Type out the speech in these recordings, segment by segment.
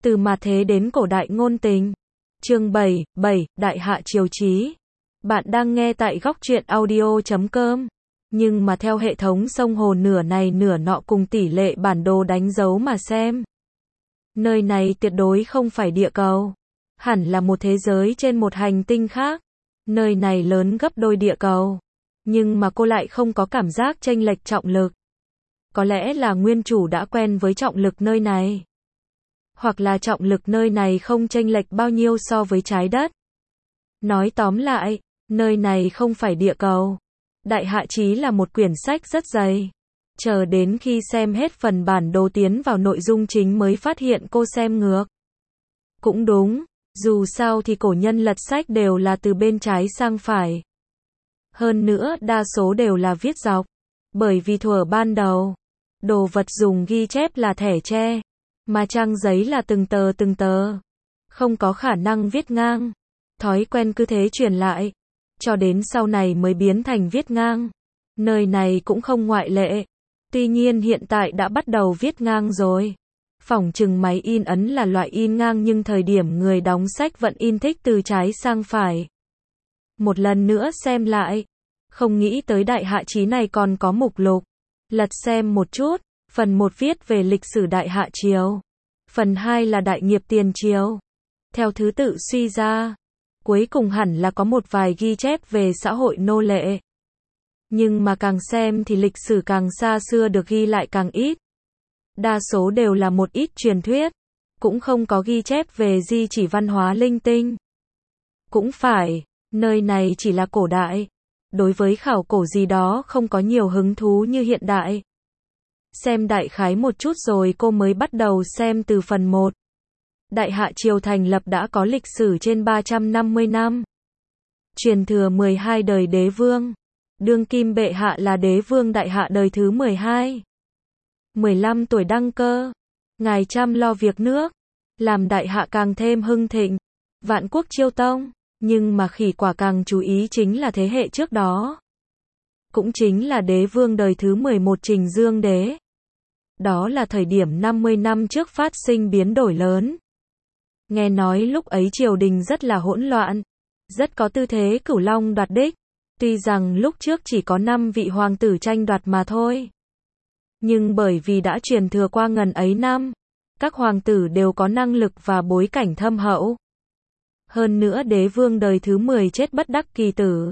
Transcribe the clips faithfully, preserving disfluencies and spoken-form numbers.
Từ mà thế đến cổ đại ngôn tình. Chương bảy, bảy, Đại Hạ Triều Chí. Bạn đang nghe tại góc truyện audio chấm com. Nhưng mà theo hệ thống sông hồ nửa này nửa nọ cùng tỷ lệ bản đồ đánh dấu mà xem. Nơi này tuyệt đối không phải địa cầu. Hẳn là một thế giới trên một hành tinh khác. Nơi này lớn gấp đôi địa cầu. Nhưng mà cô lại không có cảm giác chênh lệch trọng lực. Có lẽ là nguyên chủ đã quen với trọng lực nơi này. Hoặc là trọng lực nơi này không chênh lệch bao nhiêu so với trái đất. Nói tóm lại, nơi này không phải địa cầu. Đại Hạ Chí là một quyển sách rất dày. Chờ đến khi xem hết phần bản đồ tiến vào nội dung chính mới phát hiện cô xem ngược. Cũng đúng, dù sao thì cổ nhân lật sách đều là từ bên trái sang phải. Hơn nữa đa số đều là viết dọc. Bởi vì thuở ban đầu, đồ vật dùng ghi chép là thẻ tre. Mà trang giấy là từng tờ từng tờ. Không có khả năng viết ngang. Thói quen cứ thế truyền lại. Cho đến sau này mới biến thành viết ngang. Nơi này cũng không ngoại lệ. Tuy nhiên hiện tại đã bắt đầu viết ngang rồi. Phỏng chừng máy in ấn là loại in ngang nhưng thời điểm người đóng sách vẫn in thích từ trái sang phải. Một lần nữa xem lại. Không nghĩ tới Đại Hạ Chí này còn có mục lục. Lật xem một chút. Phần một viết về lịch sử Đại Hạ Triều. Phần hai là đại nghiệp tiền triều. Theo thứ tự suy ra. Cuối cùng hẳn là có một vài ghi chép về xã hội nô lệ. Nhưng mà càng xem thì lịch sử càng xa xưa được ghi lại càng ít. Đa số đều là một ít truyền thuyết. Cũng không có ghi chép về di chỉ văn hóa linh tinh. Cũng phải, nơi này chỉ là cổ đại. Đối với khảo cổ gì đó không có nhiều hứng thú như hiện đại. Xem đại khái một chút rồi cô mới bắt đầu xem từ phần một. Đại Hạ Triều thành lập đã có lịch sử trên ba trăm năm mươi năm. Truyền thừa mười hai đời đế vương. Đương kim bệ hạ là đế vương Đại Hạ đời thứ mười hai. mười lăm tuổi đăng cơ. Ngài chăm lo việc nước. Làm Đại Hạ càng thêm hưng thịnh. Vạn quốc chiêu tông. Nhưng mà khỉ quả càng chú ý chính là thế hệ trước đó. Cũng chính là đế vương đời thứ mười một Trình Dương Đế. Đó là thời điểm năm mươi năm trước phát sinh biến đổi lớn. Nghe nói lúc ấy triều đình rất là hỗn loạn. Rất có tư thế cửu long đoạt đích. Tuy rằng lúc trước chỉ có năm vị hoàng tử tranh đoạt mà thôi. Nhưng bởi vì đã truyền thừa qua ngần ấy năm. Các hoàng tử đều có năng lực và bối cảnh thâm hậu. Hơn nữa đế vương đời thứ mười chết bất đắc kỳ tử.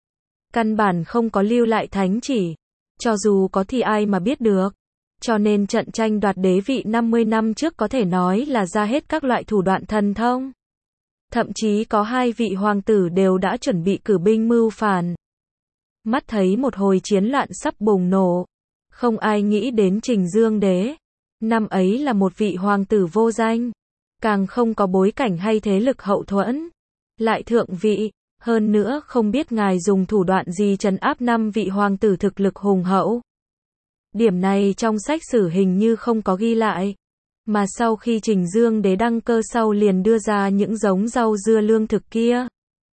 Căn bản không có lưu lại thánh chỉ. Cho dù có thì ai mà biết được. Cho nên trận tranh đoạt đế vị năm mươi năm trước có thể nói là ra hết các loại thủ đoạn thần thông. Thậm chí có hai vị hoàng tử đều đã chuẩn bị cử binh mưu phản. Mắt thấy một hồi chiến loạn sắp bùng nổ. Không ai nghĩ đến Trình Dương Đế. Năm ấy là một vị hoàng tử vô danh. Càng không có bối cảnh hay thế lực hậu thuẫn. Lại thượng vị. Hơn nữa không biết ngài dùng thủ đoạn gì trấn áp năm vị hoàng tử thực lực hùng hậu. Điểm này trong sách sử hình như không có ghi lại. Mà sau khi Trình Dương Đế đăng cơ sau liền đưa ra những giống rau dưa lương thực kia.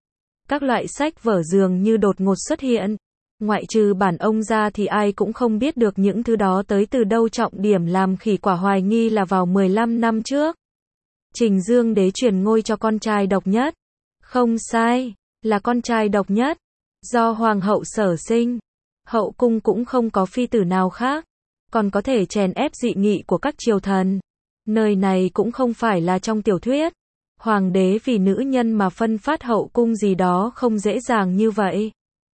Các loại sách vở dường như đột ngột xuất hiện. Ngoại trừ bản ông ra thì ai cũng không biết được những thứ đó tới từ đâu, trọng điểm làm khỉ quả hoài nghi là vào mười lăm năm trước. Trình Dương Đế truyền ngôi cho con trai độc nhất. Không sai, là con trai độc nhất. Do hoàng hậu sở sinh. Hậu cung cũng không có phi tử nào khác. Còn có thể chèn ép dị nghị của các triều thần. Nơi này cũng không phải là trong tiểu thuyết. Hoàng đế vì nữ nhân mà phân phát hậu cung gì đó không dễ dàng như vậy.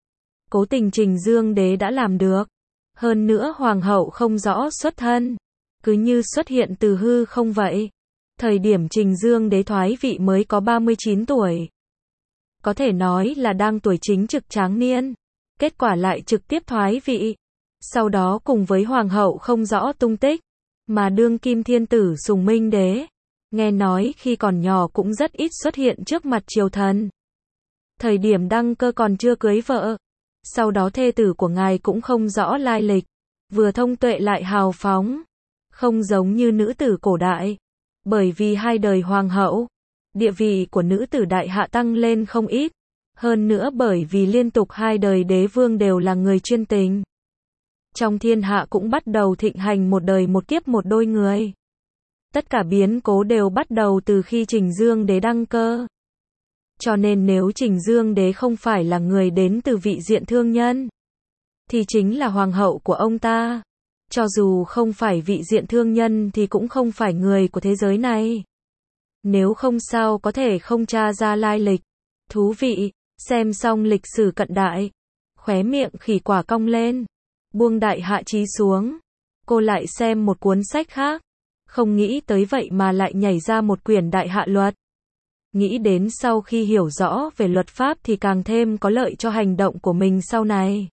Cố tình Trình Dương Đế đã làm được. Hơn nữa hoàng hậu không rõ xuất thân. Cứ như xuất hiện từ hư không vậy. Thời điểm Trình Dương Đế thoái vị mới có ba mươi chín tuổi. Có thể nói là đang tuổi chính trực tráng niên. Kết quả lại trực tiếp thoái vị. Sau đó cùng với hoàng hậu không rõ tung tích. Mà đương kim thiên tử Sùng Minh Đế. Nghe nói khi còn nhỏ cũng rất ít xuất hiện trước mặt triều thần. Thời điểm đăng cơ còn chưa cưới vợ. Sau đó thê tử của ngài cũng không rõ lai lịch. Vừa thông tuệ lại hào phóng. Không giống như nữ tử cổ đại. Bởi vì hai đời hoàng hậu. Địa vị của nữ tử Đại Hạ tăng lên không ít. Hơn nữa bởi vì liên tục hai đời đế vương đều là người chuyên tình. Trong thiên hạ cũng bắt đầu thịnh hành một đời một kiếp một đôi người. Tất cả biến cố đều bắt đầu từ khi Trình Dương Đế đăng cơ. Cho nên nếu Trình Dương Đế không phải là người đến từ vị diện thương nhân, thì chính là hoàng hậu của ông ta. Cho dù không phải vị diện thương nhân thì cũng không phải người của thế giới này. Nếu không sao có thể không tra ra lai lịch. Thú vị, xem xong lịch sử cận đại. Khóe miệng khỉ quả cong lên. Buông Đại Hạ Chí xuống. Cô lại xem một cuốn sách khác. Không nghĩ tới vậy mà lại nhảy ra một quyển Đại Hạ Luật. Nghĩ đến sau khi hiểu rõ về luật pháp thì càng thêm có lợi cho hành động của mình sau này.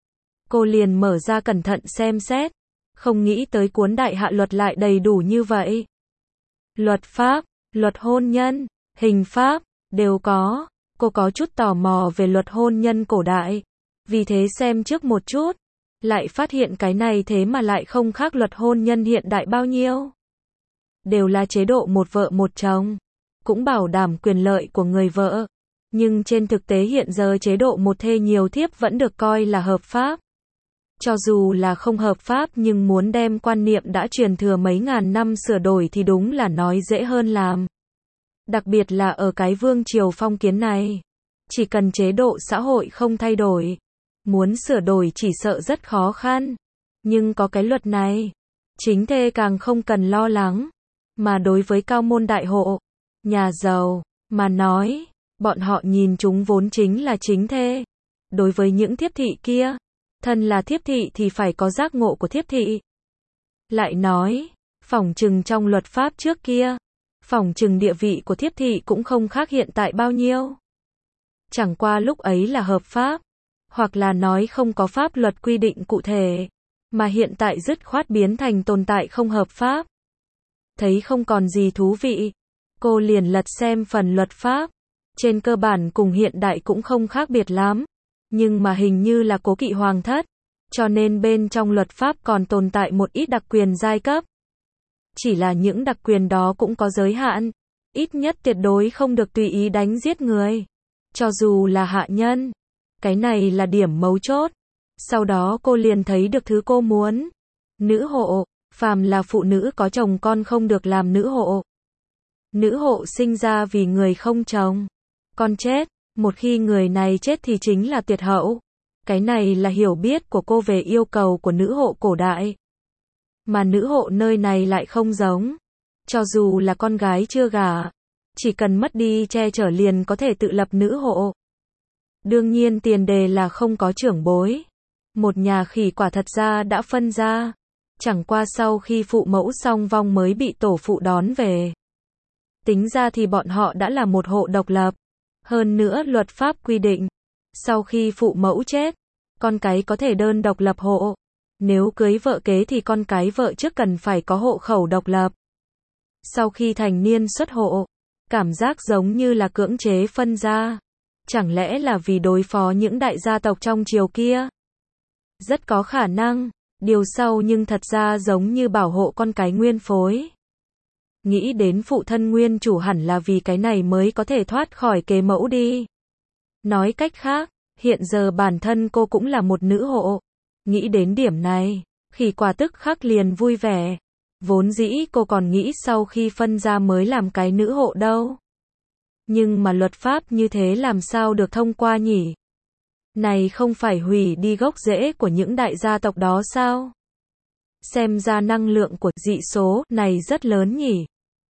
Cô liền mở ra cẩn thận xem xét. Không nghĩ tới cuốn Đại Hạ Luật lại đầy đủ như vậy. Luật pháp, luật hôn nhân, hình pháp, đều có. Cô có chút tò mò về luật hôn nhân cổ đại. Vì thế xem trước một chút. Lại phát hiện cái này thế mà lại không khác luật hôn nhân hiện đại bao nhiêu. Đều là chế độ một vợ một chồng. Cũng bảo đảm quyền lợi của người vợ. Nhưng trên thực tế hiện giờ chế độ một thê nhiều thiếp vẫn được coi là hợp pháp. Cho dù là không hợp pháp nhưng muốn đem quan niệm đã truyền thừa mấy ngàn năm sửa đổi thì đúng là nói dễ hơn làm. Đặc biệt là ở cái vương triều phong kiến này. Chỉ cần chế độ xã hội không thay đổi. Muốn sửa đổi chỉ sợ rất khó khăn. Nhưng có cái luật này. Chính thê càng không cần lo lắng. Mà đối với cao môn đại hộ, nhà giàu, mà nói, bọn họ nhìn chúng vốn chính là chính thê. Đối với những thiếp thị kia, thân là thiếp thị thì phải có giác ngộ của thiếp thị. Lại nói, phỏng chừng trong luật pháp trước kia, phỏng chừng địa vị của thiếp thị cũng không khác hiện tại bao nhiêu. Chẳng qua lúc ấy là hợp pháp, hoặc là nói không có pháp luật quy định cụ thể, mà hiện tại dứt khoát biến thành tồn tại không hợp pháp. Thấy không còn gì thú vị, cô liền lật xem phần luật pháp. Trên cơ bản cùng hiện đại cũng không khác biệt lắm, nhưng mà hình như là cố kỵ hoàng thất, cho nên bên trong luật pháp còn tồn tại một ít đặc quyền giai cấp. Chỉ là những đặc quyền đó cũng có giới hạn, ít nhất tuyệt đối không được tùy ý đánh giết người, cho dù là hạ nhân. Cái này là điểm mấu chốt. Sau đó cô liền thấy được thứ cô muốn. Nữ hộ, phàm là phụ nữ có chồng con không được làm nữ hộ. Nữ hộ sinh ra vì người không chồng, con chết, một khi người này chết thì chính là tuyệt hậu. Cái này là hiểu biết của cô về yêu cầu của nữ hộ cổ đại. Mà nữ hộ nơi này lại không giống. Cho dù là con gái chưa gả, chỉ cần mất đi che chở liền có thể tự lập nữ hộ. Đương nhiên tiền đề là không có trưởng bối. Một nhà khỉ quả thật ra đã phân ra. Chẳng qua sau khi phụ mẫu song vong mới bị tổ phụ đón về. Tính ra thì bọn họ đã là một hộ độc lập. Hơn nữa luật pháp quy định, sau khi phụ mẫu chết, con cái có thể đơn độc lập hộ. Nếu cưới vợ kế thì con cái vợ trước cần phải có hộ khẩu độc lập. Sau khi thành niên xuất hộ, cảm giác giống như là cưỡng chế phân ra. Chẳng lẽ là vì đối phó những đại gia tộc trong triều kia? Rất có khả năng, điều sau nhưng thật ra giống như bảo hộ con cái nguyên phối. Nghĩ đến phụ thân nguyên chủ hẳn là vì cái này mới có thể thoát khỏi kế mẫu đi. Nói cách khác, hiện giờ bản thân cô cũng là một nữ hộ. Nghĩ đến điểm này, khỉ quả tức khắc liền vui vẻ. Vốn dĩ cô còn nghĩ sau khi phân ra mới làm cái nữ hộ đâu. Nhưng mà luật pháp như thế làm sao được thông qua nhỉ? Này không phải hủy đi gốc rễ của những đại gia tộc đó sao? Xem ra năng lượng của dị số này rất lớn nhỉ?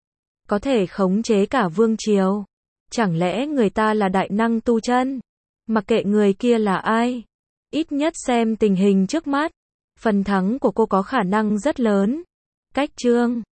Có thể khống chế cả vương triều. Chẳng lẽ người ta là đại năng tu chân? Mặc kệ người kia là ai? Ít nhất xem tình hình trước mắt. Phần thắng của cô có khả năng rất lớn. Cách chương